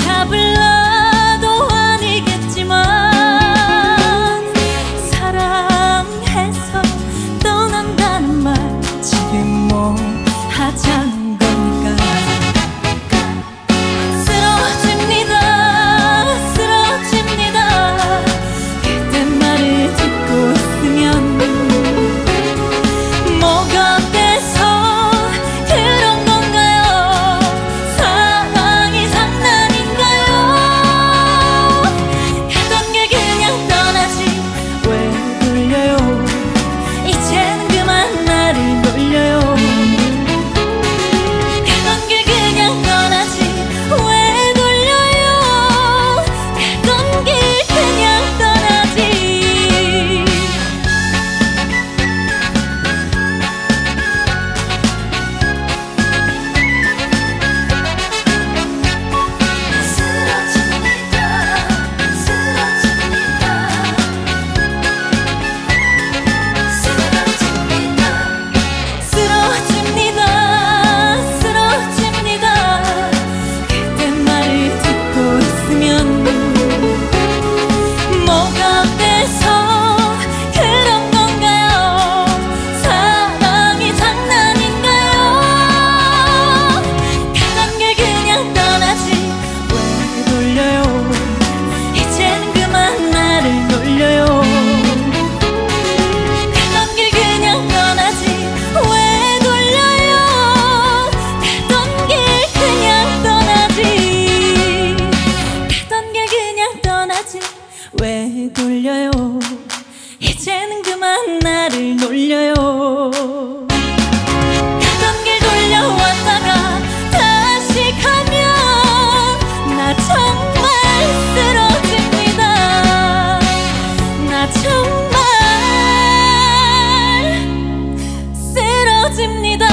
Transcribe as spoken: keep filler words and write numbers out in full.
다 불러도 아니겠지만 사랑해서 떠난다는 말 지금 뭐 하자는 거니까. 쓰러집니다 쓰러집니다 그때 말을 듣고 있으면. 뭐가 어때서 그런 건가요? 사랑이 장난인가요? 가던 길 그냥 떠나지 왜 돌려요? 이젠 그만 나를 놀려요. 가던 길 그냥 떠나지 왜 돌려요? 가던 길 그냥 떠나지. 쓰러집니다 쓰러집니다 그때 말을 듣고 있으면. 뭐가 어때서 그런 건가요? 사랑이 장난인가요? 가던 길 그냥 떠나지 왜 돌려요? 이젠 그만 나를 놀려요. 가던 길 그냥 떠나지 왜 돌려요? 가던 길 그냥 떠나지. 가던 길 그냥 떠나지 왜 돌려요? 이제는 그만 나를 놀려요. 가던 길 돌려왔다가 다시 가면 나 정말 쓰러집니다. 나 정말 쓰러집니다.